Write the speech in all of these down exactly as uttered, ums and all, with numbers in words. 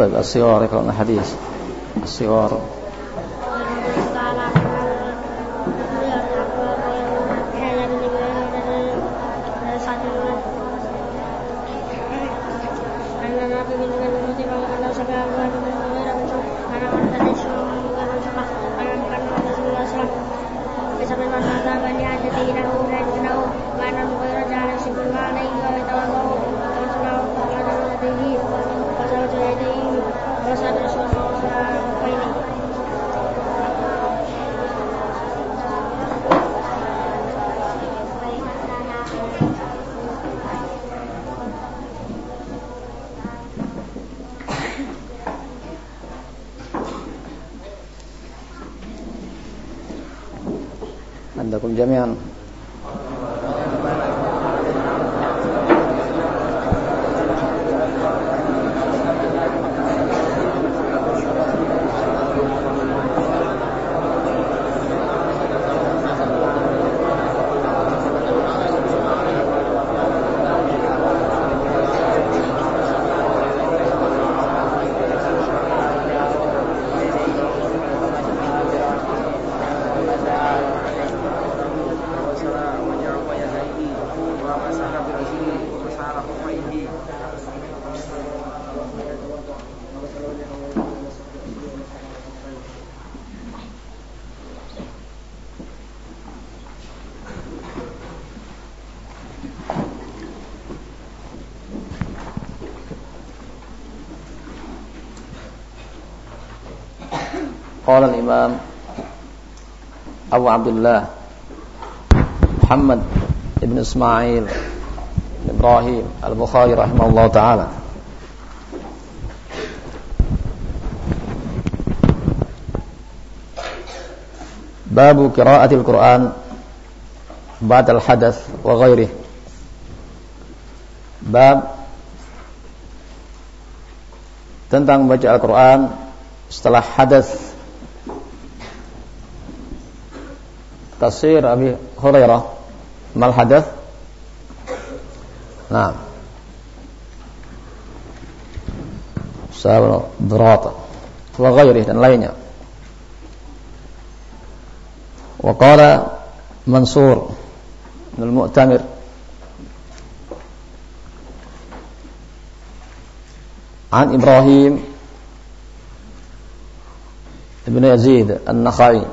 طيب الصغار يقرأون حديث الصغار. عندكم جميعا قال الإمام أبو عبد الله محمد بن إسماعيل بن إبراهيم البخاري رحمه الله تعالى: باب قراءة القرآن بعد الحدث وغيره. Bab tentang membaca Al-Quran setelah hadas. Tafsir Abi Hurairah, mal hadath? Naam. Sahabat Drata wa ghairih dan lainnya. Wa qala Mansur bin Al-Mu'tamir an Ibrahim ibn Yazid An-Nakhai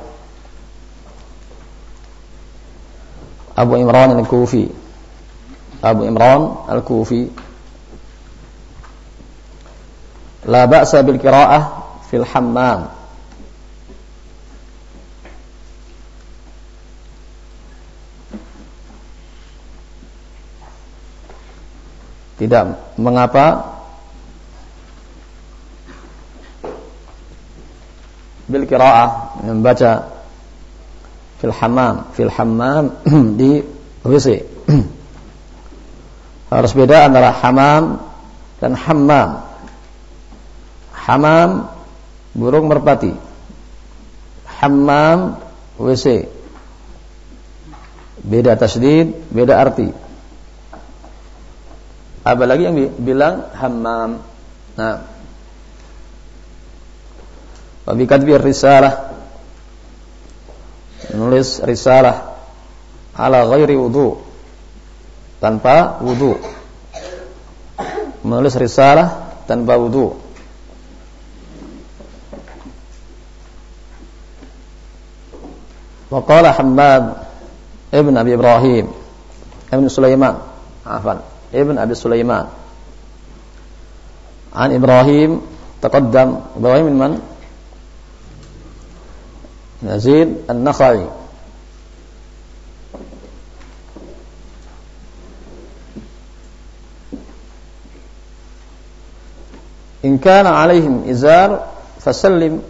Abu Imran Al-Kufi Abu Imran Al-Kufi la ba'sa bil qira'ah fil hammam. Tidak mengapa bil qira'ah, membaca fil hammam, fil hammam di W C. Harus beda antara hamam dan hammam. Hamam burung merpati, hammam W C. Beda tasydid, beda arti. Apalagi yang bilang hammam. Nah, wa bi katbi risalah, menulis risalah ala ghairi wudu, tanpa wudu. Menulis risalah tanpa wudu. Wa qala Hammad ibn Abi Ibrahim ibn Sulaiman, afan, ibn Abi Sulaiman an Ibrahim taqaddam. Ibrahim min man? Yazid An-Nakhai. In kana alaihim izar fasallim.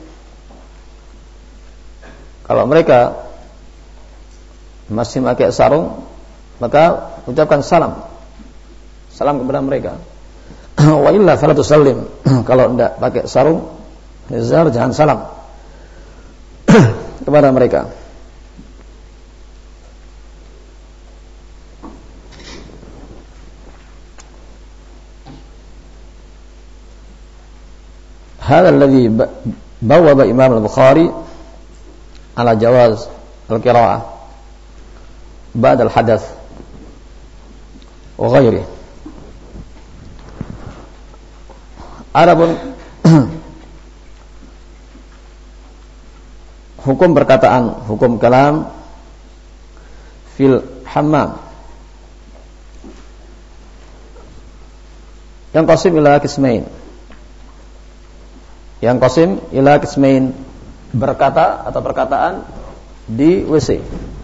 Kalau mereka masih pakai sarung, maka ucapkan salam. Salam kepada mereka. Wa illa fala tusallim. Kalau tidak pakai sarung, izar, jangan salam kepada mereka. هذا الذي بوب إمام البخاري على جواز القراءة بعد الحدث وغيره. Adapun hukum perkataan, hukum kalam fil hammam yang qasim ila qismain. Yang qasim ila qismain, berkata atau perkataan di W C.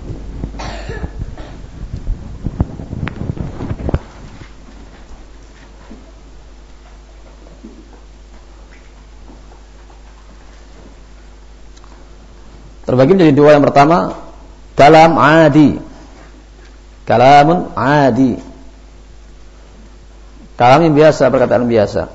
Terbagi menjadi dua. Yang pertama, kalam adi. Kalamun adi. Kalam yang biasa, perkataan biasa.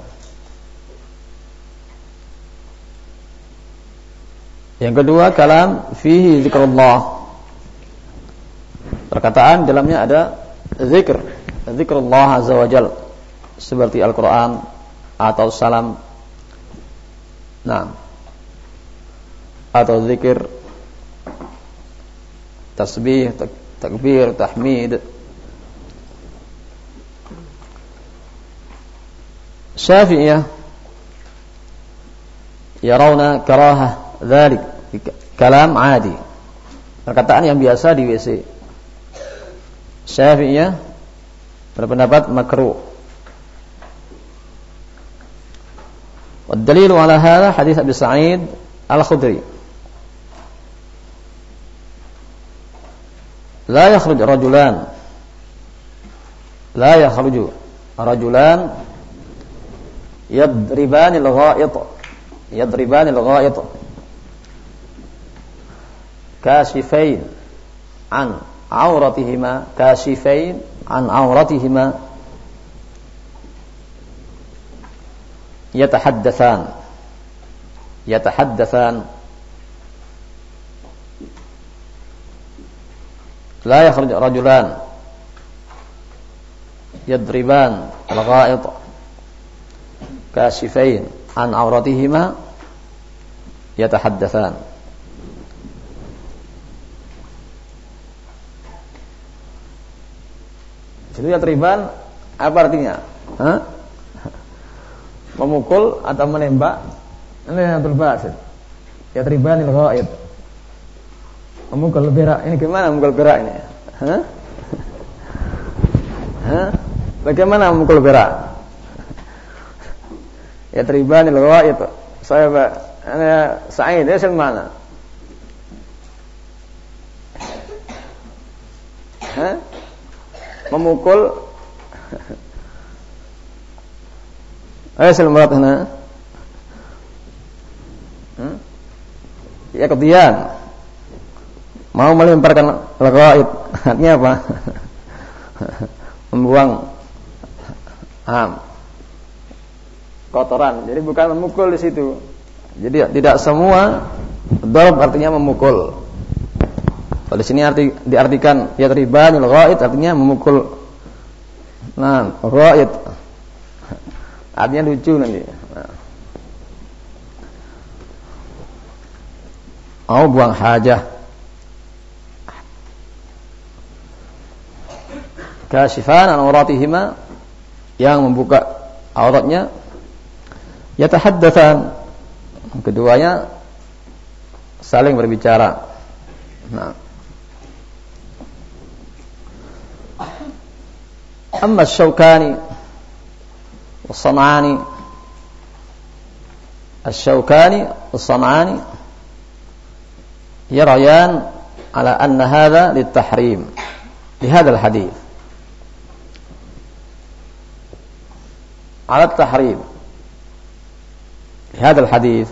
Yang kedua, kalam fihi zikrullah. Perkataan dalamnya ada zikr, zikrullah azza wa jal, seperti Al-Quran atau salam. Nah, atau zikir, tasbih, takbir, tahmid. Syafi'iyah yarawna karahah dzalik kalam adi, perkataan yang biasa di W C. Syafi'iyah berpendapat makruh. Wad dalilu ala hadha hadis Abi Sa'id Al-Khudri. La yakhruj rajulan La yakhruju rajulan yadribani al-gha'it yadribani al-gha'it kashifain an auratihima kashifain an auratihima yatahaddatsan yatahaddatsan la yakhruj rajulan yadriban al-gha'it kashifain an auratihima yatahaddatsan. Itu yadriban apa artinya? Hah? Memukul atau menembak? Ini yang berbahasa. Yadriban al-gha'it, memukul berak. Ini gimana memukul berak ini? Hah? Hah? Bagaimana memukul berak? Yadriban al-gha'it. Saya Pak, ana Sa'id, ya mana? Hah? Memukul. Ayo selamat hana. Hmm? Ya kemudian mau melemparkan al-gha'it, artinya apa? Membuang ham, kotoran. Jadi bukan memukul di situ. Jadi tidak semua darab artinya memukul. Kalau di sini arti diartikan yadribanil gha'it artinya memukul. Nah, gha'it artinya lucu nanti. Nah. Oh, buang hajah. Kashifan an auratihima, yang membuka auratnya. Yatahaddatsan, keduanya saling berbicara. Nah, amma Asy-Syaukani was-San'ani Asy-Syaukani was-San'ani yarayan ala anna hadha lit-tahrim li hadzal hadits ala at-tahrim li hadzal hadits.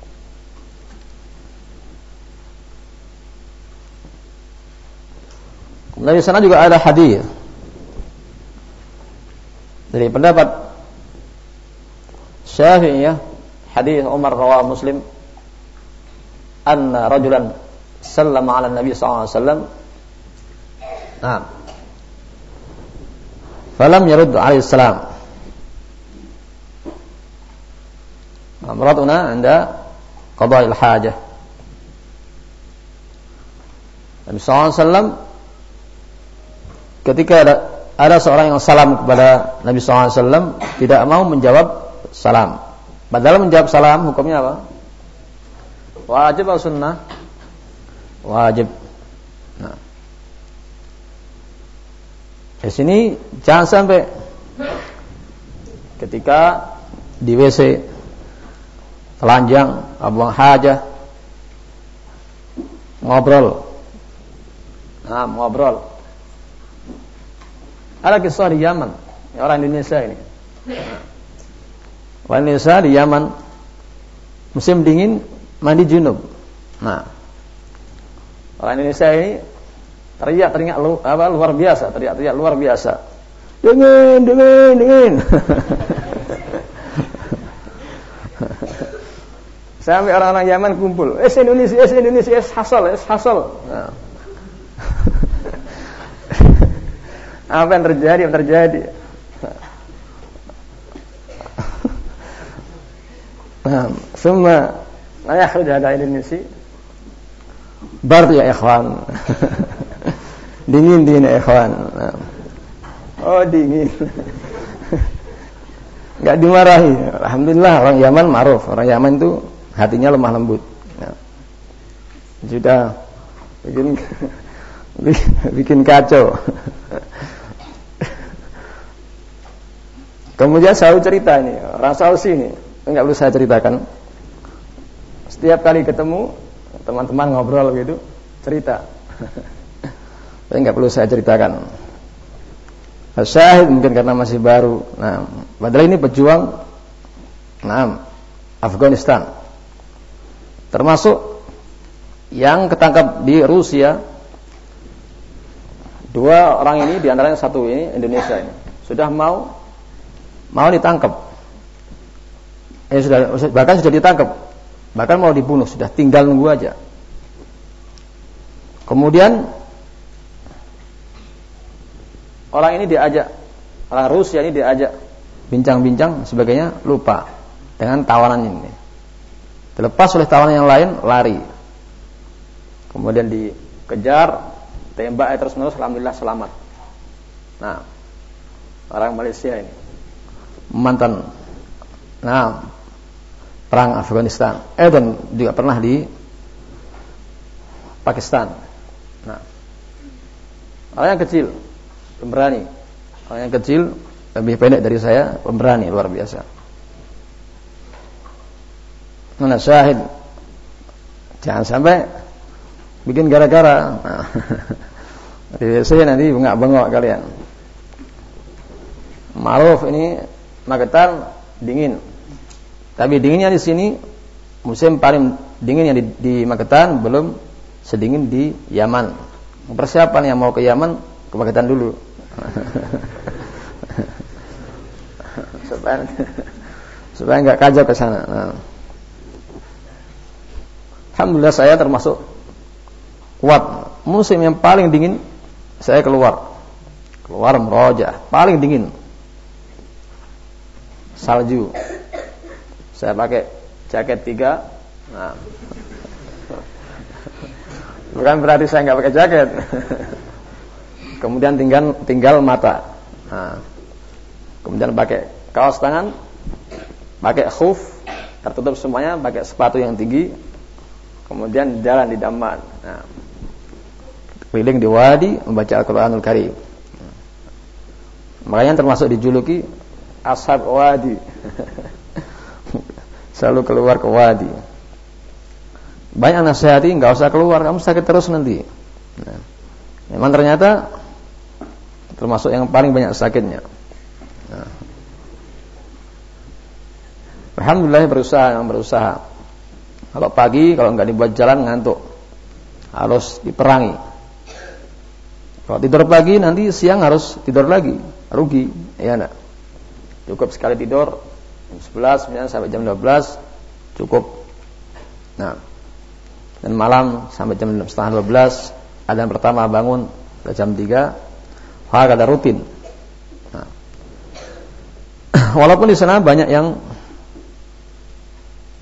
Dari sana juga ada hadis dari pendapat Syafi'iyah, hadis Umar rawahu Muslim, anna rajulan sallama ala Nabi sallallahu alaihi wasallam. Nah, falam yarud alaihi salam. Al-murad anda qada'il hajah. Nabi sallallahu alaihi wasallam ketika ada, ada seorang yang salam kepada Nabi sallallahu alaihi wasallam tidak mau menjawab salam. Padahal menjawab salam hukumnya apa? Wajib atau sunnah? Wajib. Nah, di sini jangan sampai ketika di W C telanjang, buang hajah, ngobrol. Nah, ngobrol. Ada kisah di Yaman, orang Indonesia ini. Nah, orang Indonesia di Yaman musim dingin mandi junub. Nah, orang Indonesia ini teriak-teriak lu, apa luar biasa, teriak-teriak luar biasa. Dingin, dingin, dingin. Sampai orang-orang Yaman kumpul, es Indonesia, es Indonesia, es hasal, es hasal. Nah. Apa yang terjadi? Yang terjadi? Nah, semua ayah sudah ada Indonesia. Bar ya ikhwan. Dingin dingin ya ikhwan. Nah. Oh dingin. Enggak dimarahi. Alhamdulillah orang Yaman ma'ruf. Orang Yaman itu hatinya lemah lembut. Nah. Sudah bikin bikin kacau. Kemudian selalu cerita ini, orang Sausi ini, enggak perlu saya ceritakan. Setiap kali ketemu teman-teman ngobrol gitu, cerita. Tapi enggak perlu saya ceritakan. Syahid mungkin karena masih baru. Nah, padahal ini pejuang nah, Afghanistan. Termasuk yang ketangkap di Rusia. Dua orang ini di antaranya satu ini Indonesia ini sudah mau mau ditangkap. Eh sudah bahkan sudah ditangkap. Bahkan mau dibunuh, sudah tinggal nunggu aja. Kemudian orang ini diajak, orang Rusia ini diajak bincang-bincang sebagainya, lupa dengan tawanan ini. Dilepas oleh tawanan yang lain, lari. Kemudian dikejar, tembak terus-menerus, alhamdulillah selamat. Nah, orang Malaysia ini mantan nah perang Afghanistan, eh dan juga pernah di Pakistan. Nah, orang yang kecil, pemberani, orang yang kecil lebih pendek dari saya, pemberani luar biasa. Mana syahid, jangan sampai bikin gara-gara. Nah, saya nanti bengak-bengok kalian. Ma'ruf ini Magetan dingin. Tapi dinginnya di sini musim paling dingin yang di, di Magetan belum sedingin di Yaman. Persiapan yang mau ke Yaman ke Magetan dulu. supaya supaya enggak kacau ke sana. Nah. Alhamdulillah saya termasuk kuat. Musim yang paling dingin saya keluar. Keluar merojah, paling dingin. Salju. Saya pakai jaket tiga. Nah. Bukan berarti saya nggak pakai jaket. Kemudian tinggal tinggal mata. Nah. Kemudian pakai kaos tangan, pakai khuf, tertutup semuanya, pakai sepatu yang tinggi. Kemudian jalan di Daman. Nah. Keliling di wadi membaca Al-Qur'anul Karim. Makanya termasuk dijuluki ashab wadi. Selalu keluar ke wadi. Banyak nasihati, enggak usah keluar, kamu sakit terus nanti. Nah, memang ternyata termasuk yang paling banyak sakitnya. Nah. Alhamdulillah berusaha, yang berusaha. Kalau pagi kalau enggak dibuat jalan ngantuk, harus diperangi. Kalau tidur pagi nanti siang harus tidur lagi, rugi, ya enggak? Cukup sekali tidur jam sebelas sampai jam dua belas cukup. Nah, dan malam sampai jam setengah dua belas adzan pertama bangun ke jam tiga, hal kada rutin. Nah, walaupun di sana banyak yang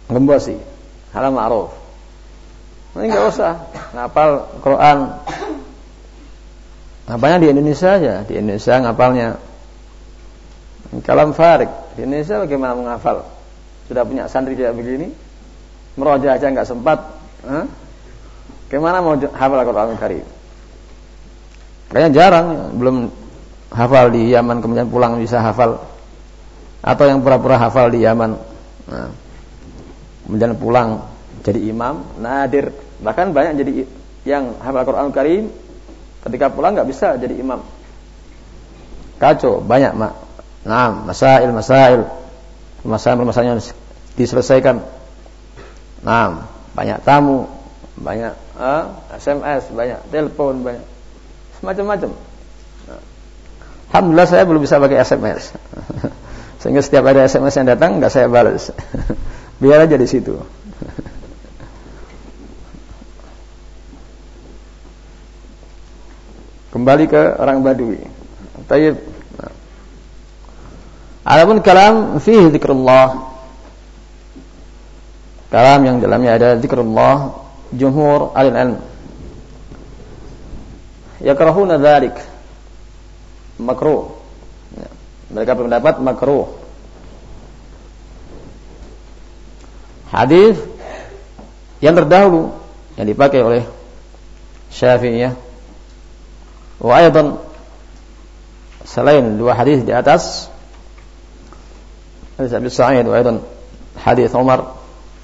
ngembosi, halal ma'ruf. Ini enggak usah ngapal Quran. Ngapalnya di Indonesia aja, di Indonesia ngapalnya. Kalam farik, di Indonesia bagaimana menghafal? Sudah punya santri kayak begini, meroja aja enggak sempat. Hah? Bagaimana mau hafal Quran Karim? Kayaknya jarang, belum hafal di Yaman kemudian pulang bisa hafal, atau yang pura-pura hafal di Yaman, nah, kemudian pulang jadi imam, nadir. Bahkan banyak jadi yang hafal Quran Karim ketika pulang nggak bisa jadi imam. Kacau, banyak mak. Nah, masail, masail, masail, masailnya diselesaikan. Nah, banyak tamu, banyak eh, S M S, banyak telepon, banyak semacam-macam. Nah, alhamdulillah saya belum bisa pakai S M S, sehingga setiap ada S M S yang datang nggak saya balas. Biar aja di situ. Kembali ke orang Badui. Tayyib. Nah. Adapun kalam fihi zikrullah. Kalam yang dalamnya ada zikrullah, jumhur ahli ilm yakrahuna dzalik. Makruh. Ya. Mereka berpendapat makruh. Hadis yang terdahulu yang dipakai oleh Syafi'iyah, wa aidan selain dua hadis di atas, hadis Abi Sa'id wa aidan hadis Umar,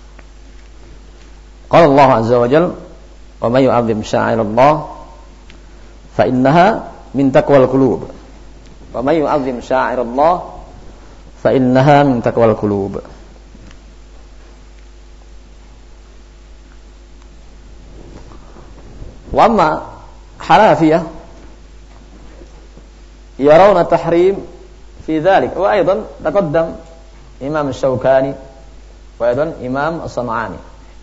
qala Allah azza wa jalla wa may yu'azzim sya'airallah fa innaha min taqwal qulub, wa may yu'azzim sya'airallah fa innaha min taqwal qulub. Wa amma Hanafiyah yarawna tahrim fi dhalik, wa aidan taqaddam Imam Syaukani wa aidan Imam As-San'ani.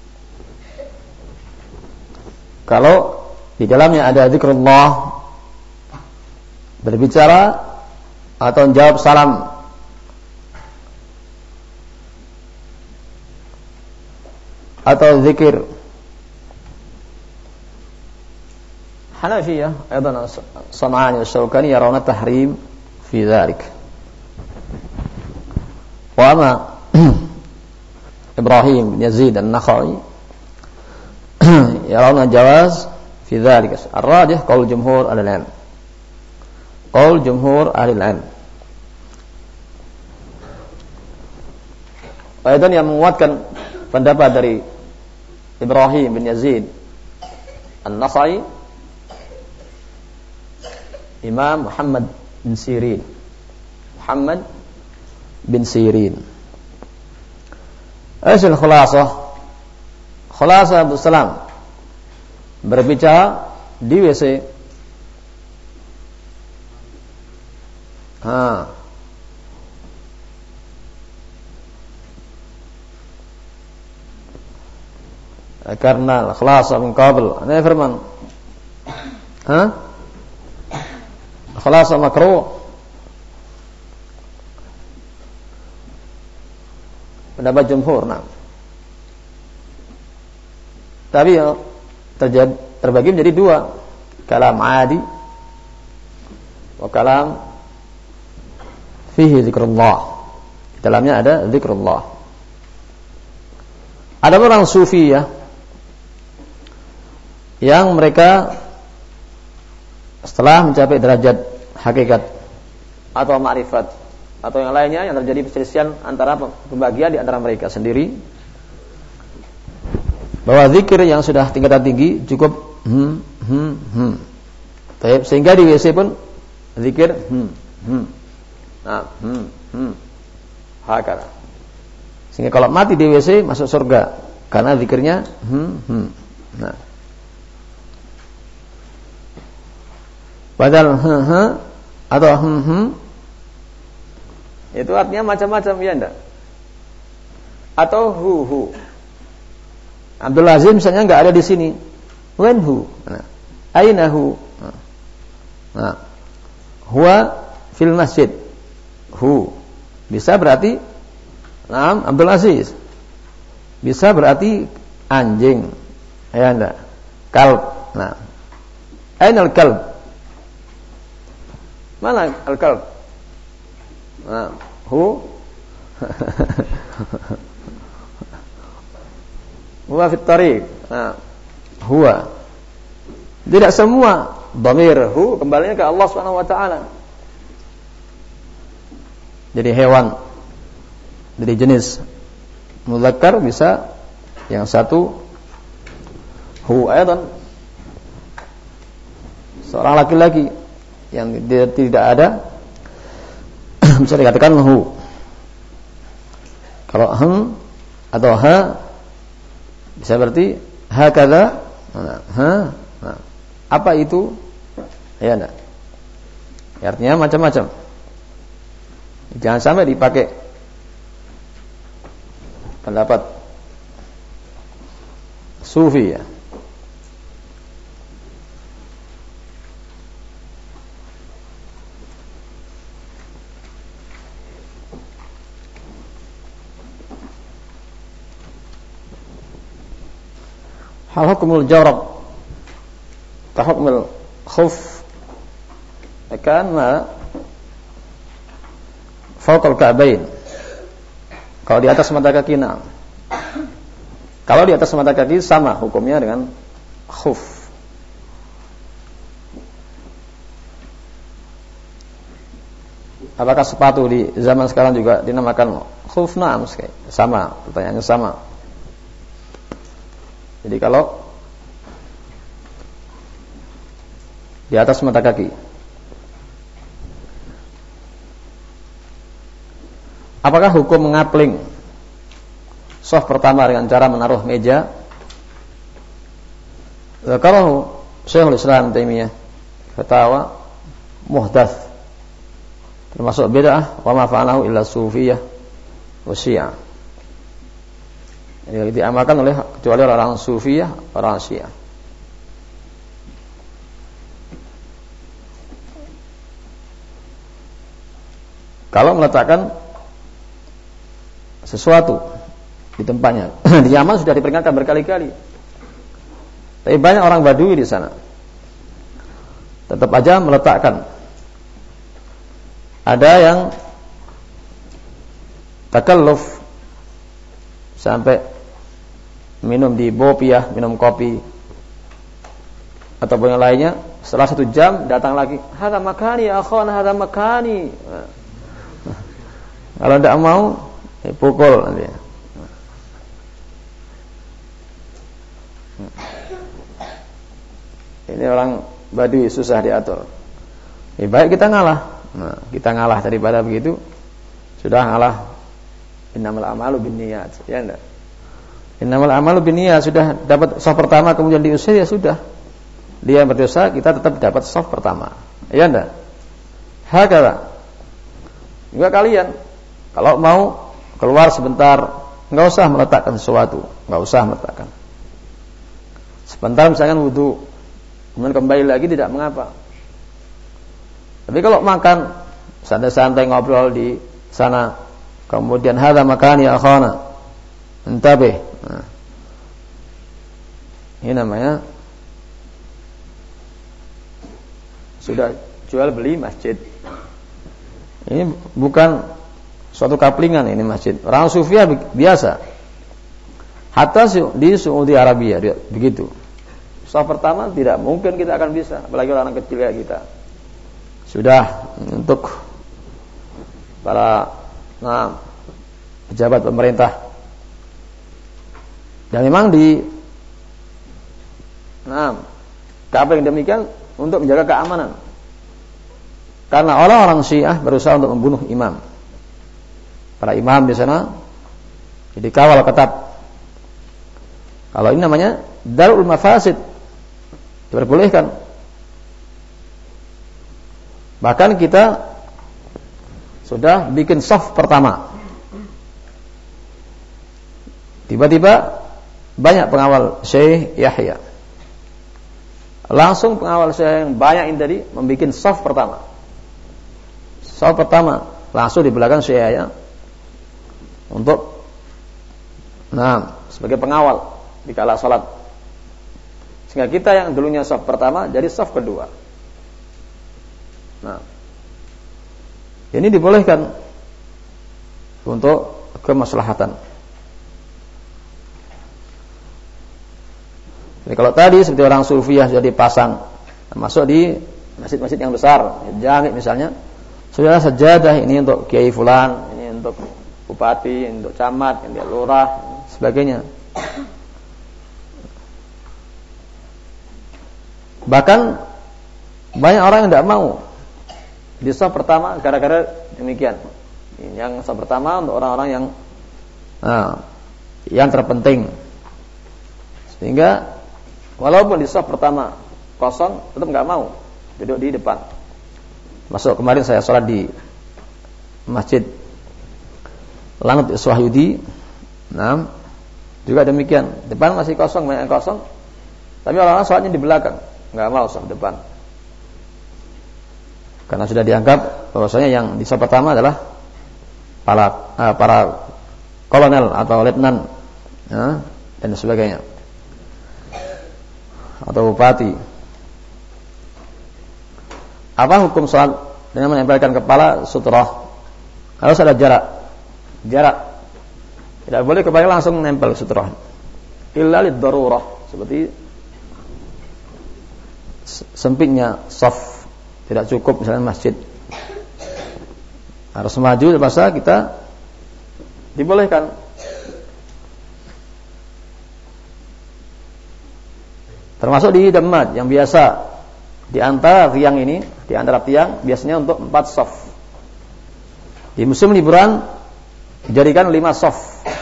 Kalau di dalamnya ada zikrullah, berbicara atau jawab salam, atau zikir, Hanafiyah aidan As-San'ani wa Syaukani yarawna tahrim fi dhalik. Wa amma Ibrahim bin Yazid An-Nakhai yarawna jawaz fi dhalik. Ar-rajih qaul jumhur ahli al-'ilm. Qaul jumhur ahli al-'ilm. Aidan yang menguatkan pendapat dari Ibrahim bin Yazid An-Nakhai, Imam Muhammad bin Sirin. Muhammad bin Sirin. Asyil khulasah. Khulasah Abdul Salam berbicara di W C. Ha. Karena khulasah min qabl. Ana firman. Ha? Khulasah makruh. Pendapat jumhur, nah. Tapi ya, terjadi, terbagi menjadi dua, kalam adi wa kalam fihi zikrullah. Dalamnya ada zikrullah. Ada orang sufi ya, yang mereka setelah mencapai derajat hakikat atau ma'rifat atau yang lainnya, yang terjadi perselisihan antara pembagian di antara mereka sendiri, bahwa zikir yang sudah tingkatan tinggi cukup hmm hmm hmm. Baik, sehingga di W C pun zikir hmm hmm. Nah, hmm hmm. Hakala. Sehingga kalau mati di W C masuk surga karena zikirnya hmm hmm. Nah. Padahal hmm hmm atau hmm hmm itu artinya macam-macam, ya enggak? Atau hu hu. Abdul Azim misalnya enggak ada di sini. When hu? Nah, aina hu? Nah. Nah. Huwa fil masjid. Hu. Bisa berarti Naam Abdul Aziz. bisa berarti anjing. Ya enggak? Kalb. Nah, ainal kalb? Mana al-kalb? Nah, hu huwa fit tariq. Nah, huwa. Tidak semua dhamir hu kembalinya ke Allah Subhanahu wa taala. Jadi hewan dari jenis mudzakkar bisa yang satu hu aidan seorang laki-laki yang tidak ada bisa dikatakan hu. Kalau hem atau ha bisa berarti hakadha. Nah, ha. Nah, apa itu? Ya enggak. Artinya macam-macam. Jangan sampai dipakai pendapat sufi ya. Hal hukumul jarab tahukmul khuf akan ma fawqal ka'bain. Kalau di atas mata kaki, nah. Kalau di atas mata kaki sama hukumnya dengan khuf. Apakah sepatu di zaman sekarang juga dinamakan khuf? Naam, sama, pertanyaannya sama. Jadi kalau di atas mata kaki, apakah hukum mengapling soft pertama dengan cara menaruh meja? Kalau Syekhul Islam Taimiyah fatwa muhdats termasuk bid'ah wa ma fa'alahu illa sufiyah wa syiah. Yang diamalkan oleh kecuali orang sufiyah, orang syiah. Kalau meletakkan sesuatu di tempatnya, di Yaman sudah diperingatkan berkali-kali. Tapi banyak orang Badui di sana, tetap aja meletakkan. Ada yang takalluf sampai minum di bopiah, minum kopi ataupun yang lainnya, setelah satu jam datang lagi, hadza makani ya akhwan, hadza makani. Nah, kalau tidak mau ya pukul nanti. Ini orang Badui susah diatur. Ya, baik kita ngalah. Nah, kita ngalah daripada begitu. Sudah ngalah. Innamal a'malu binniyat. Ya enggak? Innamal a'malu binniyat, sudah dapat shaf pertama kemudian diusir, ya sudah. Dia berdosa, kita tetap dapat shaf pertama. Ya enggak? Hakala. Juga kalian kalau mau keluar sebentar, enggak usah meletakkan sesuatu, enggak usah meletakkan. Sebentar misalkan wudu, kemudian kembali lagi tidak mengapa. Tapi kalau makan santai-santai ngobrol di sana, kemudian hadza makani ya akhana, entabeh. Nah, ini namanya sudah jual beli masjid. Ini bukan suatu kaplingan, ini masjid. Orang Sufia biasa. Hatta di Saudi Arabia begitu. Soal pertama tidak mungkin kita akan bisa, apalagi orang kecil kayak kita. Sudah untuk para nah, pejabat pemerintah. Dan memang di nah, kapling demikian untuk menjaga keamanan. Karena orang-orang Syiah berusaha untuk membunuh imam. Para imam di sana jadi kawal ketat. Kalau ini namanya darul mafasid, diperbolehkan. Bahkan kita sudah bikin shaf pertama. Tiba-tiba banyak pengawal Syekh Yahya. Langsung pengawal Syekh yang banyak ini tadi membuat shaf pertama. Shaf pertama langsung di belakang Syekh Yahya untuk nah sebagai pengawal di kala salat. Sehingga kita yang dulunya saf pertama jadi saf kedua. Nah, ini dibolehkan untuk kemaslahatan. Jadi kalau tadi seperti orang sufiyah sudah dipasang, masuk di masjid-masjid yang besar, jami misalnya, sudah sajadah ini untuk kiai fulan, ini untuk bupati, ini untuk camat, ini untuk lurah, sebagainya. Bahkan banyak orang yang tidak mau di saf pertama gara-gara demikian. Yang saf pertama untuk orang-orang yang nah, yang terpenting. Sehingga walaupun di saf pertama kosong, tetap nggak mau duduk di depan. Masuk kemarin saya sholat di Masjid Lanut Iswahyudi, nah juga demikian. Depan masih kosong, banyak yang kosong. Tapi orang-orang sholatnya di belakang, nggak mau saf depan. Karena sudah dianggap bahwasanya yang di saf pertama adalah para uh, para kolonel atau letnan, ya, dan sebagainya, atau bupati. Apa hukum sholat dengan menempelkan kepala sutrah? Harus ada jarak. Jarak. Tidak boleh kepala langsung menempel sutrah. Illa lid-darurah, seperti sempitnya shaf, tidak cukup misalnya masjid. Harus maju terpaksa kita dibolehkan. Termasuk di dammat yang biasa di antara tiang ini, di antara tiang biasanya untuk empat shaf. Di musim liburan dijadikan lima shaf.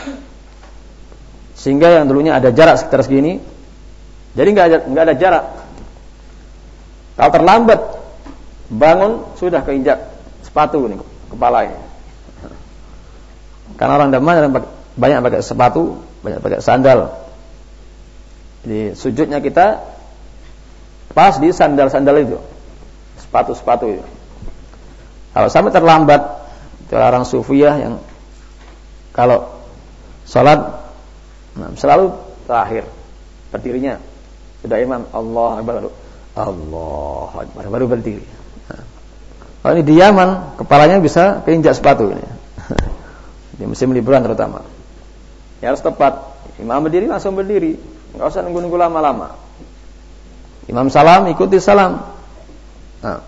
Sehingga yang dulunya ada jarak sekitar segini, jadi nggak ada nggak ada jarak. Kalau terlambat bangun sudah keinjak sepatu nih kepalanya. Karena orang damai banyak pakai sepatu, banyak pakai sandal. Jadi sujudnya kita pas di sandal-sandal itu, sepatu-sepatu itu. Kalau sampai terlambat, itu orang sufiyah yang kalau sholat nah, selalu terakhir berdirinya. Sudah imam Allah Akbar, Allah Akbar, baru berdiri. Nah, kalau ini di Yaman, kepalanya bisa keinjak sepatu ini. Di musim liburan terutama. Ya harus tepat. Imam berdiri langsung berdiri, enggak usah nunggu-nunggu lama-lama. Imam salam, ikuti salam. Nah.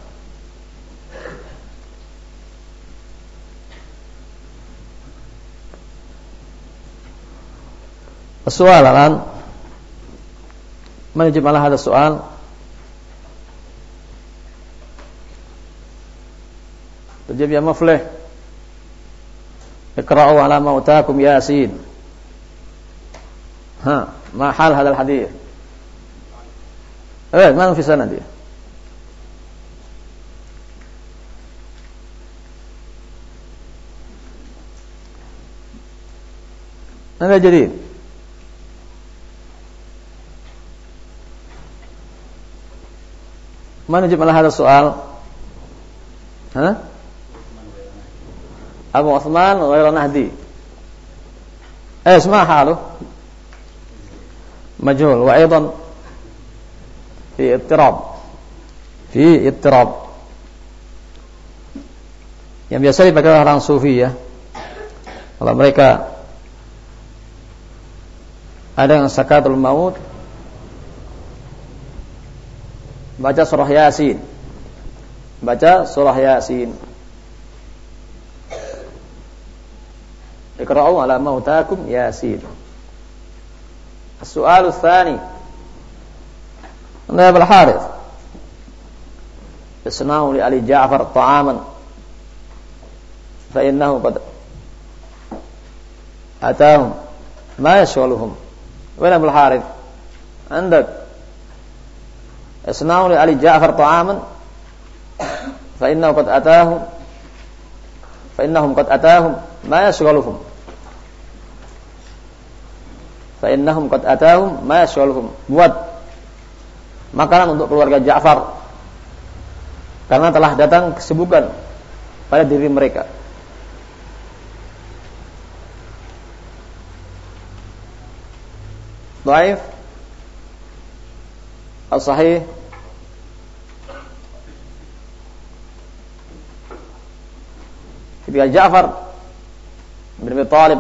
Soal الآن من يجيب على هذا السؤال؟ تجيب يا مفلح اقرأوا على موتاكم ياسين. ها ما حال هذا الحديث؟ ايه ما في سند. هذا جديد. من يجيب على هذا السؤال؟ ها؟ أبو عثمان غير نهدي. إيش ما حاله؟ مجهول وأيضا في اضطراب. في اضطراب. Yang biasa dipakai orang sufi ya. Kalau mereka ada yang sakatul maut, baca surah Yasin. Baca surah Yasin. Iqra'u ala mautakum Yasin. As-su'al ats-tsani. Nabi al-Harith. Isna'u li Ali Ja'far ta'aman. Fa innahu qad atahum ma yashghaluhum. Wa Nabi al-Harith. Andak Isna'u li Ali Ja'far ta'aman fa innahu qad atahum fa innahum qad atahum ma yashghaluhum fa innahum qad atahum ma yashghaluhum. Buat makanan untuk keluarga Ja'far karena telah datang kesibukan pada diri mereka. Ad-Dhaif, As-Sahih. Ketika Ja'far bin Abi Thalib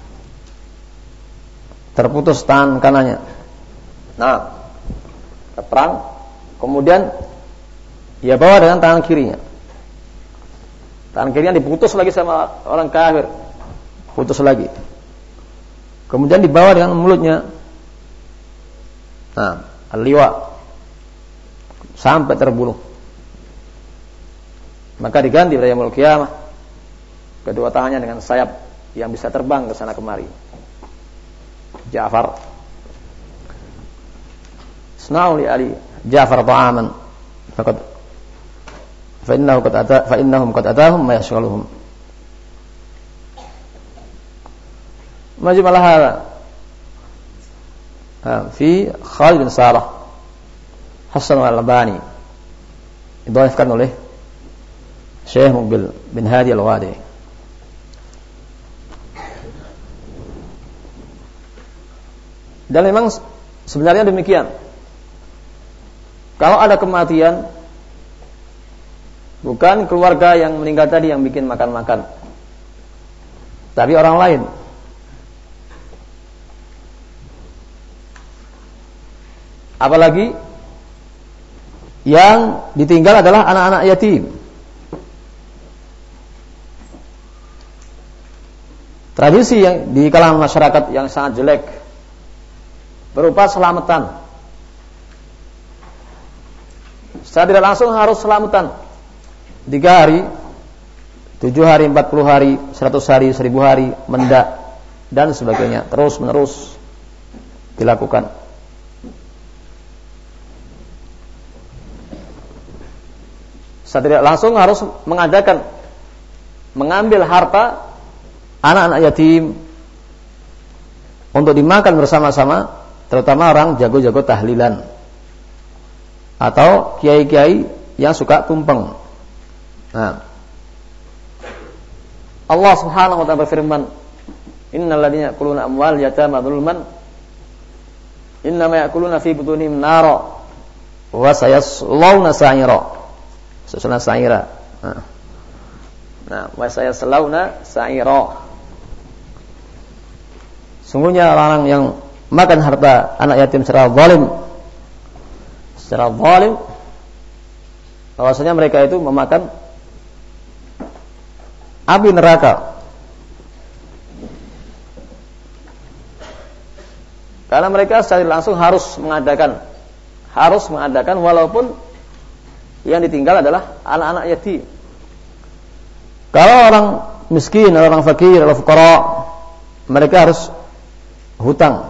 terputus tangan kanannya. Nah, perang, kemudian ia bawa dengan tangan kirinya. Tangan kirinya diputus lagi sama orang kafir, putus lagi. Kemudian dibawa dengan mulutnya. Nah, al-liwa, sampai terbunuh. Maka diganti pada yaumul qiyamah kedua tangannya dengan sayap yang bisa terbang ke sana kemari. Ja'far, Sna'u li Ali Ja'far ta'aman faqad fa innahu qad ata fa innahum qad atahum ma yashghaluhum. Majmal hadha fi Khalid bin Salah Hasan al-Albani, didhaifkan oleh Syekh Muqbil bin Hadi al-Wadi. Dan memang sebenarnya demikian. Kalau ada kematian, bukan keluarga yang meninggal tadi yang bikin makan-makan, tapi orang lain. Apalagi yang ditinggal adalah anak-anak yatim. Tradisi yang di kalangan masyarakat yang sangat jelek berupa selamatan. Secara tidak langsung harus selamatan. Tiga hari, tujuh hari, empat puluh hari, seratus hari, seribu hari, mendak, dan sebagainya. Terus menerus dilakukan. Secara tidak langsung harus mengadakan, mengambil harta anak-anak yatim untuk dimakan bersama-sama, terutama orang jago-jago tahlilan atau kiai-kiai yang suka tumpeng. Nah, Allah Subhanahu wa ta'ala berfirman, innal ladzina ya'kuluna amwal yatama dzulman innama ya'kuluna fi butunihim nara wa sayaslawna sa'ira. Sayaslawna sa'ira. Nah, nah wa sayaslawna sa'ira. Sungguhnya orang yang makan harta anak yatim secara zalim, secara zalim, bahwasanya mereka itu memakan api neraka. Karena mereka secara langsung harus mengadakan, harus mengadakan walaupun yang ditinggal adalah anak-anak yatim. Kalau orang miskin, orang fakir, orang fuqara, mereka harus hutang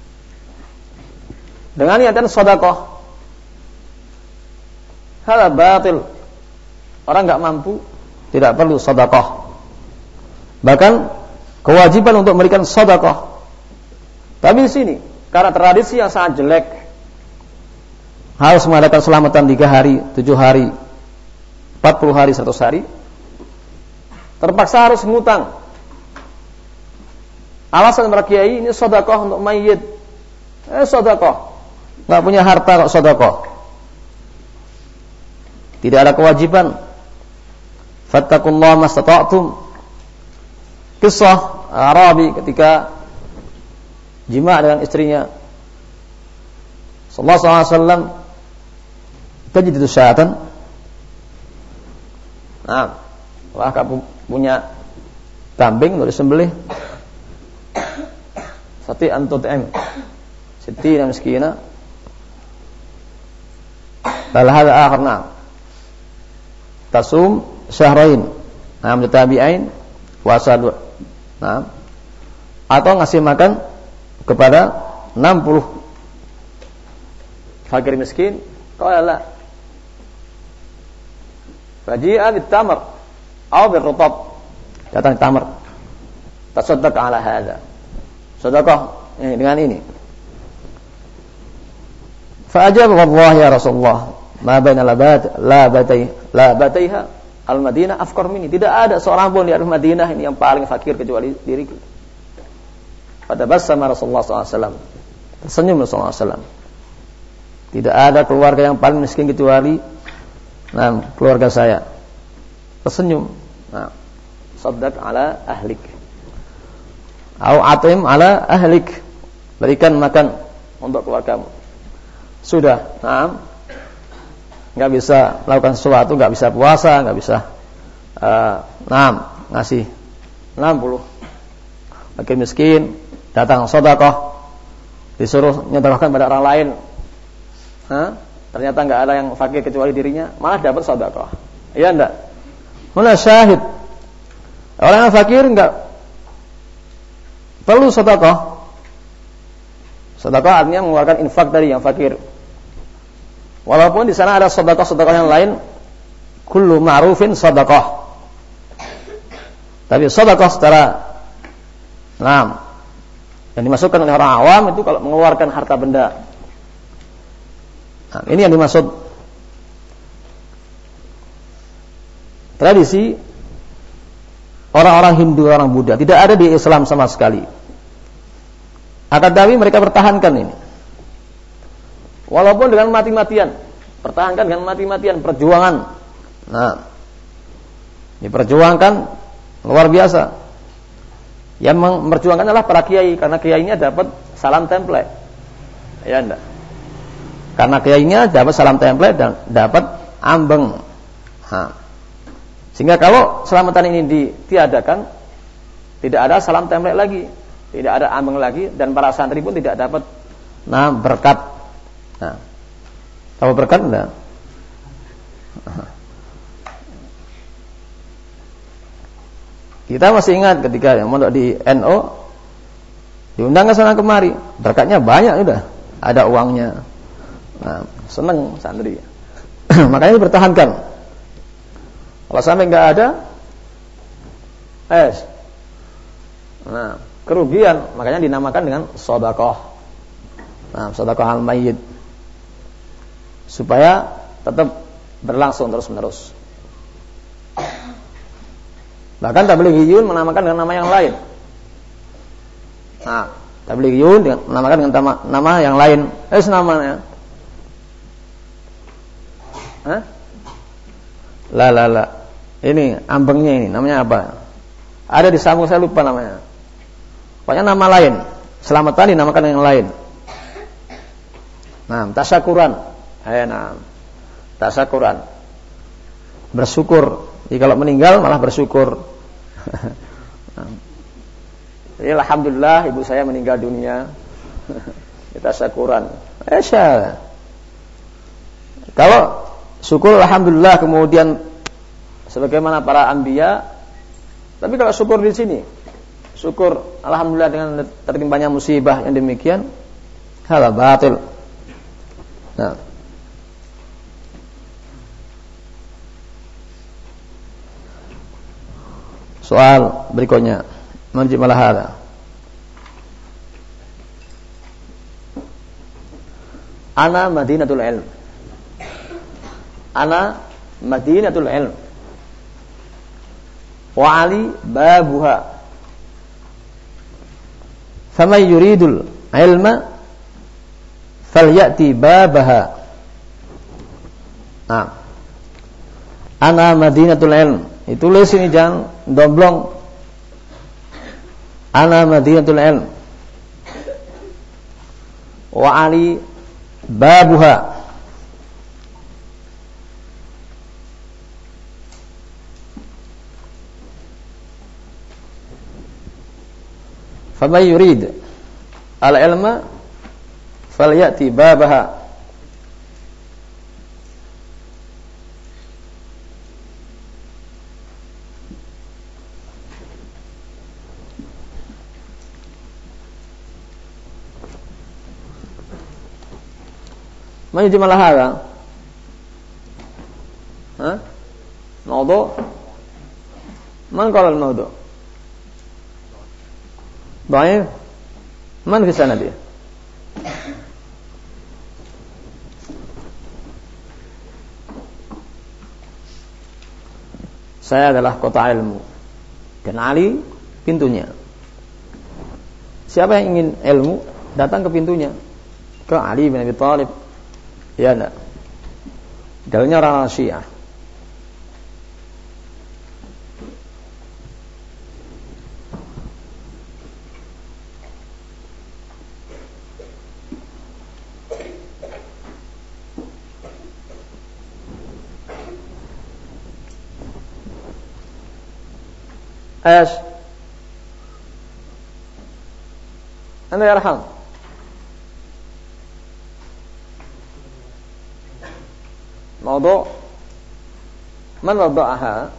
dengan niatan sedekah. Hal batil. Orang enggak mampu tidak perlu sedekah. Bahkan kewajiban untuk memberikan sedekah. Tapi di sini karena tradisi yang sangat jelek, harus mengadakan selamatan tiga hari, tujuh hari, empat puluh hari, seratus hari, terpaksa harus ngutang. Alasan para kiai ini sedekah untuk mayit. Eh sedekah. Enggak punya harta kok sedekah. Tidak ada kewajiban. Fattaqullaha mastata'tum. Kisah Arabi ketika jima dengan istrinya. Sallallahu alaihi wasallam tajidu syatan. Nah, wah kamu punya kambing untuk disembelih. Sati antut'im sittina miskina. Bal hadha akhar na'am. Tasum syahrain. Nah, mutabi'ain puasa dua. Nah, atau ngasih makan kepada enam puluh fakir miskin. Qala la. Faji'a bit-tamr aw bir-rutab. Datang tamar. Tasaddaq ala hadha. Sedekah dengan ini. Fa ajaba wallahi ya Rasulullah, ma baina labat la batai la bataiha al-Madinah afqar minni. Tidak ada seorang pun di Madinah ini yang paling fakir kecuali diriku. Pada bassama Rasulullah sallallahu alaihi wasallam. Tersenyum Rasulullah sallallahu alaihi wasallam. Tidak ada keluarga yang paling miskin kecuali nah, keluarga saya. Tersenyum. Nah, saddaq ala ahlik. Au atim ala ahlik. Berikan makan untuk keluargamu. Sudah, nah, nggak bisa melakukan sesuatu, nggak bisa puasa, nggak bisa, uh, nah, ngasih enam puluh. Fakir miskin datang sedekah, disuruh nyedekahkan pada orang lain. Hah? Ternyata nggak ada yang fakir kecuali dirinya, malah dapat sedekah. Iya enggak? Mana syahid? Orang yang fakir enggak perlu sedekah. Sedekah artinya mengeluarkan infak dari yang fakir. Walaupun di sana ada sedekah-sedekah yang lain, kullu ma'rufin sedekah. Tapi sedekah secara nah, yang dimasukkan oleh orang awam itu kalau mengeluarkan harta benda. Nah, ini yang dimaksud tradisi orang-orang Hindu, orang Buddha. Tidak ada di Islam sama sekali. Akan tetapi mereka pertahankan ini. Walaupun dengan mati-matian, pertahankan dengan mati-matian, perjuangan. Nah, diperjuangkan luar biasa. Yang memperjuangkan adalah para kiai, karena kiainya dapat salam template. Ya enggak? Karena kiainya dapat salam template dan dapat ambeng. Nah, sehingga kalau selamatan ini ditiadakan, tidak ada salam template lagi, tidak ada ambeng lagi, dan para santri pun tidak dapat nah berkat. Nah, tahu berkat enggak? Kita masih ingat ketika yang mondok di N O diundang ke sana kemari, berkatnya banyak sudah, ada uangnya. Nah, seneng santri. Makanya dipertahankan. Kalau sampai enggak ada, es. Nah, kerugian, makanya dinamakan dengan sedekah. Nah, sedekah al-mayyit. Supaya tetap berlangsung terus-menerus. Bahkan tabligiyun menamakan dengan nama yang lain. Nah, tabligiyun dengan menamakan dengan nama, nama yang lain. Eh, namanya. Hah? La la la. Ini ambengnya ini namanya apa? Ada di sambung, saya lupa namanya. Pokoknya nama lain. Selamatan dinamakan dengan yang lain. Nah, tasyakuran. Eh, nah. Tasyakuran. Bersyukur. Jadi kalau meninggal malah bersyukur. Jadi alhamdulillah ibu saya meninggal dunia. Kita syukuran. Eh, syah. Kalau syukur alhamdulillah kemudian sebagaimana para anbiya. Tapi kalau syukur di sini, syukur alhamdulillah dengan tertimpanya musibah yang demikian, hal batil. Nah, soal berikutnya, marji malah hada. Ana Madinatul Ilm. Ana Madinatul Ilm. Wa ali babuha. Faman yuridul ilma falyati babaha. Nah, ana Madinatul Ilm. Ditulis ini jangan domblong. Ana Madinatul Ilm. Wa ali babuha. Faman yurid al-ilma falyati babaha. ما يجمع هذا ها موضوع من قال الموضوع ضعيف من في سنده saya adalah kota ilmu dan Ali pintunya. Siapa yang ingin ilmu datang ke pintunya. ke Ali bin Abi Thalib. Ya enggak. Dalilnya orang Syiah. ايش أنا يرحم موضوع من وضعها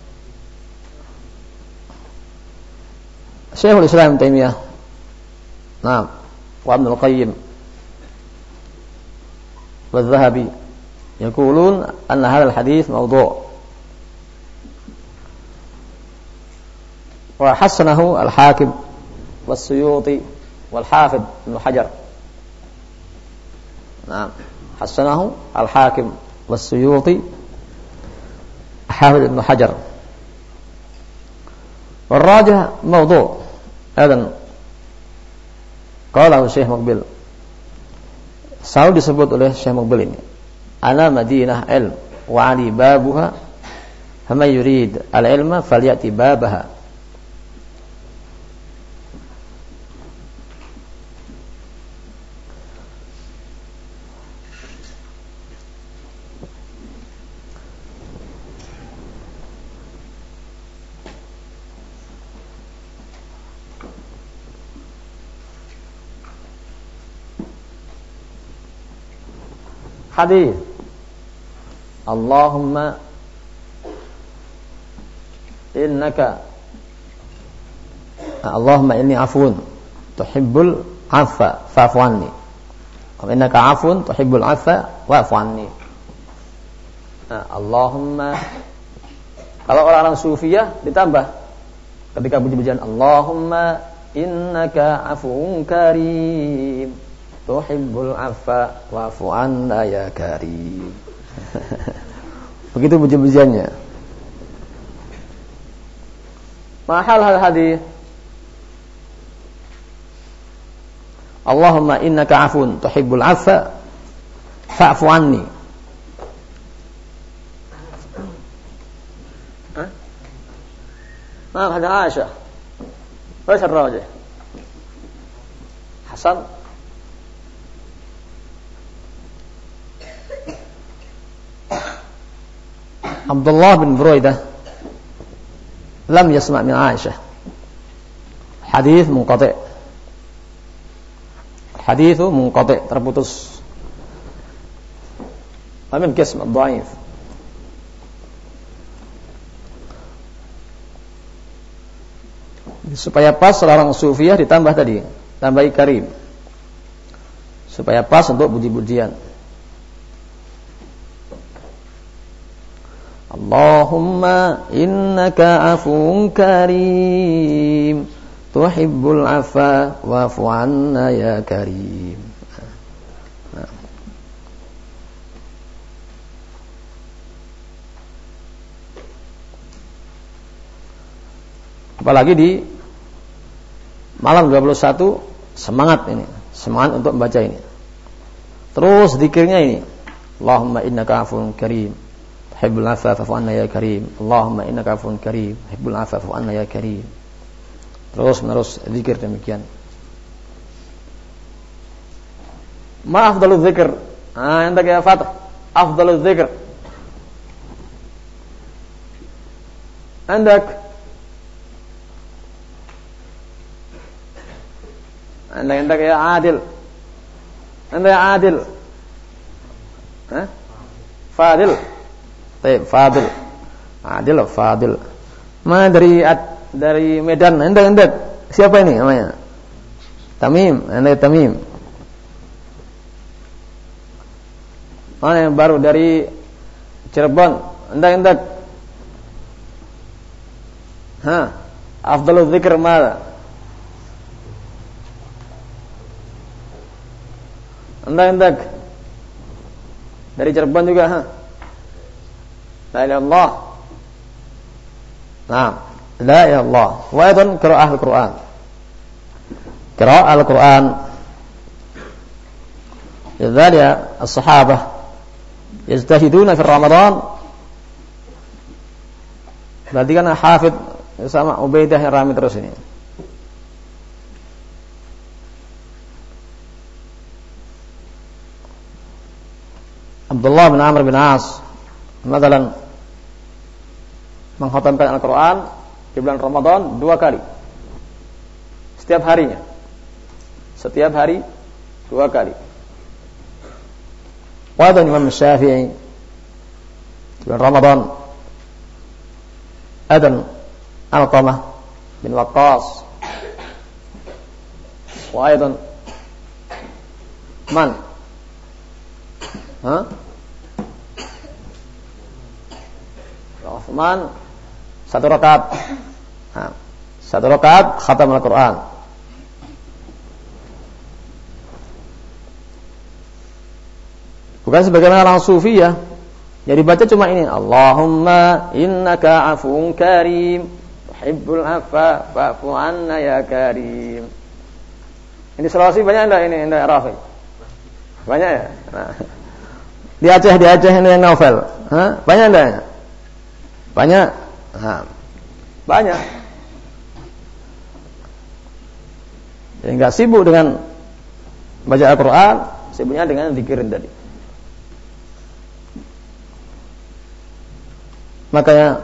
شيخ الإسلام ابن تيمية نعم وابن القيم والذهبي يقولون أن هذا الحديث موضوع وحسنه الحاكم والسيوطي والحافظ ابن حجر نعم حسنه الحاكم والسيوطي حافظ ابن حجر والراجح موضوع هذا قاله Syekh Muqbil selalu disebut oleh Syekh Muqbil ini ana madinah ilm wa ali babuha faman yurid al-ilma falyati babaha. Hadis Allahumma innaka Allahumma inni afun tuhibbul afwa fa'fu anni. Innaka afun tuhibbul afwa wa'fu anni. Nah, Allahumma kalau orang-orang sufiyah ditambah ketika puji-pujian Allahumma innaka afuwun karim tuhibbul afwa wa'fu anna ya karim. Begitu puji-pujiannya. Mahal hal hadis Allahumma innaka afun tuhibbul afwa fa'fu anni. Hah? Ma hada Aisyah. Wais ar-rajih. Hasan Abdullah bin Buraidah lam yasma' min Aisyah. Hadis munqati'. Hadis munqati' terputus. Amin qism ad-dhaif. Supaya pas seorang sufiyah ditambah tadi, tambahi karim. Supaya pas untuk puji-pujian. Allahumma innaka afuwun karim tuhibbul afwa wa'fu anna ya karim. Nah. Apalagi di malam dua puluh satu semangat ini, semangat untuk membaca ini. Terus zikirnya ini, Allahumma innaka afuwun karim tuhibbul afwa fa'fu anna ya karim. Allahumma innaka afuwun karim tuhibbul afwa fa'fu anna ya karim. Terus menerus zikir demikian. Ma afdalul zikr? Ah, anda ya Fatah. Afdalul zikr. Andak. Anda anda ya Adil. Anda ya Adil. Hah? Fadil. Baik, Fadil. Adil atau Fadil. Mana dari dari Medan? Anda-anda siapa ini namanya? Tamim, Anda Tamim. Mana yang baru dari Cirebon? Anda-anda. Ha, afdalul zikr mana? Anda-anda dari Cirebon juga, ha? La ilaha illallah. Naam, la ilaha illallah. Wa aidan qira'ah al-Qur'an. Qira'ah al-Qur'an Jadi ya as-sahabah yajtahiduna fi Ramadan. Berarti kan Hafidz sama Ubaidah yang rame terus ini. Abdullah bin Amr bin As misalnya mengkhatamkan Al-Quran di bulan Ramadan dua kali setiap harinya, setiap hari dua kali. Wadhan Imam Syafi'i di bulan Ramadan, Adan Alqamah bin Waqqas, wa aidan man ha Uthman satu rakaat, nah, satu rakaat khatam Al-Quran. Bukan sebagaimana orang sufi ya, jadi baca cuma ini, Allahumma innaka afuun karim tuhibbul afwa fa'fu anna ya karim. Ini selawasi banyak enggak ini enggak Rafi? Banyak ya? Nah. Di Aceh di Aceh ini yang novel, ha? Banyak enggak? Banyak. Nah. Banyak. Jadi enggak sibuk dengan baca Al-Quran, sibuknya dengan zikirin tadi. Makanya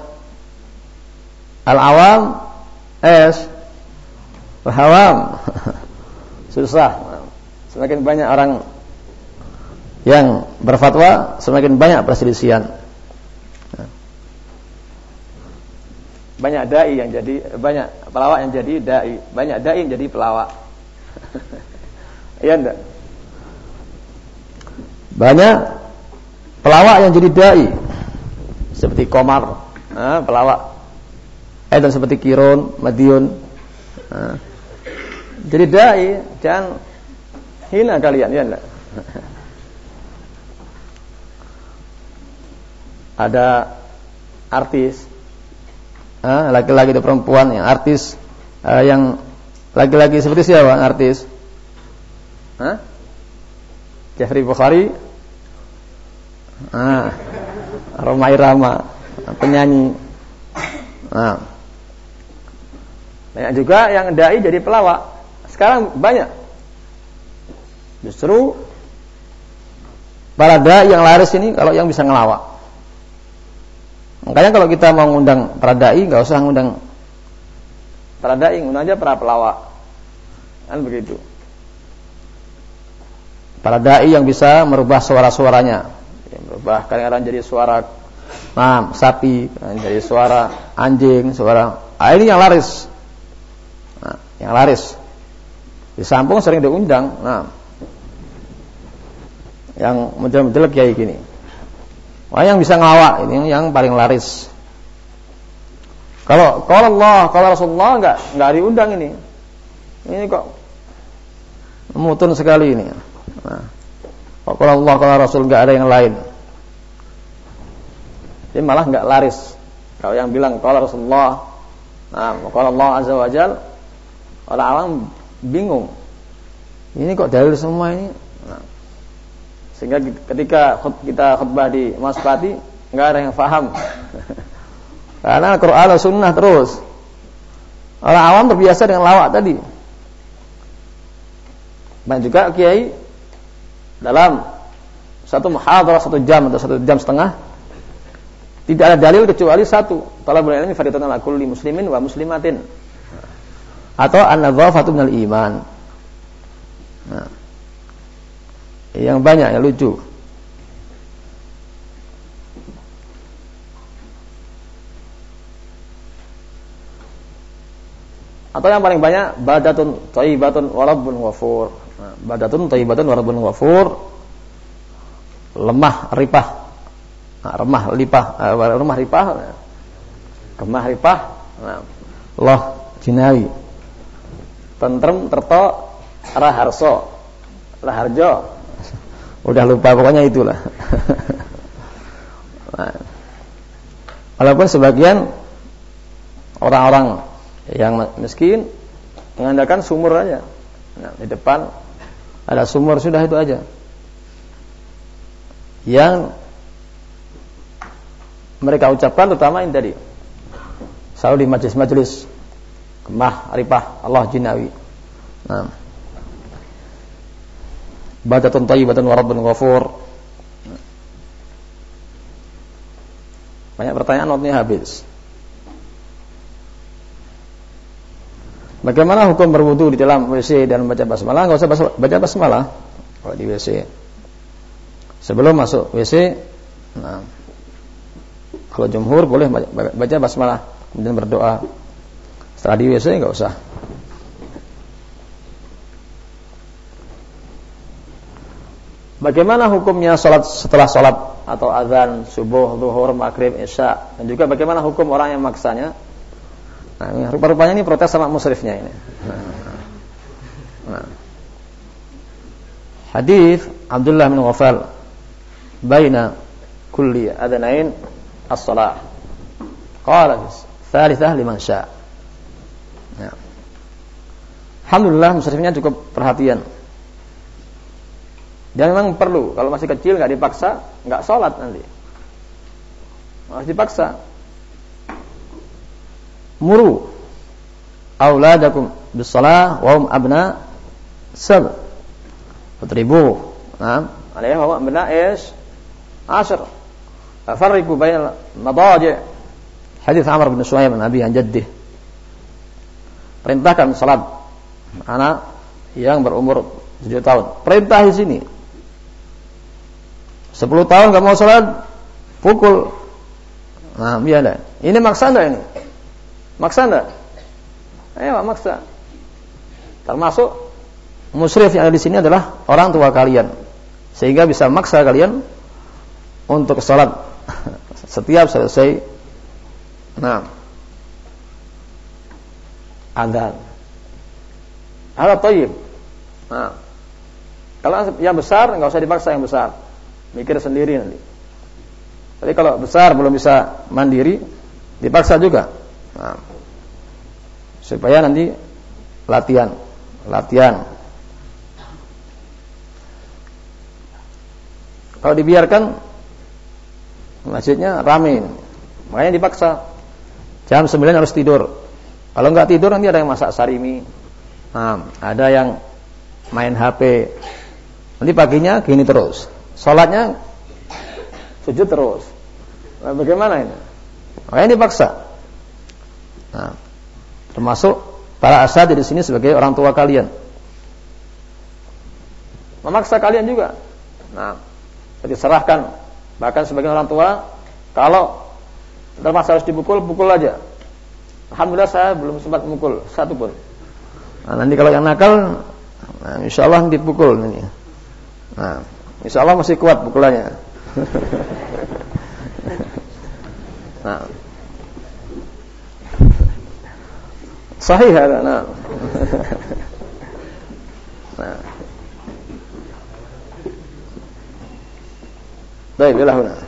al-awam es al-hawam susah. Semakin banyak orang yang berfatwa, semakin banyak perselisihan. Banyak dai yang jadi, banyak pelawak yang jadi dai, banyak dai yang jadi pelawak. Iya enggak? Banyak pelawak yang jadi dai, seperti Komar, eh, pelawak, eh dan seperti Kirun, Madiun. Eh. Jadi dai, jangan hina kalian, ya enggak? Ada artis, eh, laki-laki atau perempuan yang artis, eh, yang laki-laki seperti siapa artis? Hah? Jeffrey Bukhari, ah, Roma Irama, penyanyi. Nah. Banyak juga yang dai jadi pelawak. Sekarang banyak. Justru para dai yang laris ini kalau yang bisa ngelawak. Makanya kalau kita mau ngundang para dai, enggak usah ngundang para dai, ngundang aja para pelawak. Kan begitu. Para dai yang bisa merubah suara-suaranya. Merubah kadang-kadang jadi suara nah, sapi, jadi suara anjing, suara ah, ini yang laris. Nah, yang laris. Di Sampung sering diundang. Nah, yang model-model kayak gini. Wah, yang bisa ngelawak ini yang paling laris. Kalau kalau Allah, kalau Rasulullah enggak enggak diundang ini. Ini kok mutun sekali ini. Nah, kalau Allah, kalau Rasul enggak ada yang lain. Jadi malah enggak laris. Kalau yang bilang kalau Rasulullah, nah, kalau Allah Azza wa Jalla, orang-orang bingung. Ini kok dalil semua ini? Nah, sehingga ketika kita khutbah di Maspati enggak ada yang paham. Karena Quran dan Sunnah terus. Orang awam terbiasa dengan lawak tadi. Dan juga kiai dalam satu muhadarah satu jam atau satu jam setengah tidak ada dalil kecuali satu. Talabul ilmi fardhatun ala kulli muslimin wa muslimatin. Atau an-nadhafatu minal iman. Nah, yang banyak yang lucu. Atau yang paling banyak badatun thayyibatun wa rabbun ghafur. Nah, badatun thayyibatun wa rabbun ghafur. Lemah ripah. Nah, remah lipah, uh, remah ripah. Kemah ripah. Nah, Allah jinawi. Tentrem terto raharso. Raharjo. Udah lupa pokoknya itulah. Nah, walaupun sebagian orang-orang yang miskin mengandalkan sumur aja. Nah, di depan ada sumur, sudah itu aja. yang mereka ucapkan, terutama ini tadi selalu di majelis-majelis kemah arifah Allah jinawi. Nah, badatun thayyibatan wa rabbun ghafur. Banyak pertanyaan, waktunya habis. Bagaimana hukum berwudu di dalam W C dan membaca basmalah? Enggak usah baca basmalah kalau di W C. Sebelum masuk W C, nah, kalau jumhur boleh baca basmalah, kemudian berdoa. Setelah di W C enggak usah. Bagaimana hukumnya sholat setelah sholat atau azan subuh, zuhur, maghrib, isya, dan juga bagaimana hukum orang yang maksanya? Nah, ini, rupa-rupanya ini protes sama musrifnya ini. Nah, nah. Hadis Abdullah bin Ghafal, baina kulli adhanain as-salah. Qala tsalitsah liman syaa. Ya. Alhamdulillah musrifnya cukup perhatian. Dan memang perlu, kalau masih kecil nggak dipaksa, nggak sholat nanti. Harus dipaksa. Muru auladakum bis-shalah wa hum abna sab. Fatribu. Nah, alayhi wa abna ish ashar. Farriqu bainal madaji'. Hadis Amr bin Shu'aib an Abi an Jaddih. Perintahkan salat anak yang berumur tujuh tahun. Perintah di sini. sepuluh tahun enggak mau salat, pukul. Nah, biarlah. Ini maksa enggak ini? Maksa enggak? Ayo, maksa. Termasuk musyrif yang ada di sini adalah orang tua kalian. Sehingga bisa maksa kalian untuk salat setiap selesai nah adzan. Hal thayyib. Nah, kalau yang besar enggak usah dipaksa yang besar. Mikir sendiri nanti. Tapi kalau besar belum bisa mandiri, dipaksa juga. Nah, supaya nanti latihan, latihan. Kalau dibiarkan, masjidnya rame. Makanya dipaksa. Jam sembilan harus tidur. Kalau nggak tidur nanti ada yang masak sarimi. Nah, ada yang main H P. Nanti paginya gini terus. Salatnya sujud terus. Nah, bagaimana ini? Makanya dipaksa. Nah, termasuk para asatidz di sini sebagai orang tua kalian. Memaksa kalian juga. Nah, jadi serahkan. Bahkan sebagai orang tua, kalau terpaksa harus dipukul, pukul aja. Alhamdulillah saya belum sempat memukul satu pun. Nah, nanti kalau yang nakal, nah, insya Allah dipukul nanti. Nah, insya Allah masih kuat pukulannya. Nah, sahih ada. Nah, nah, baik, bila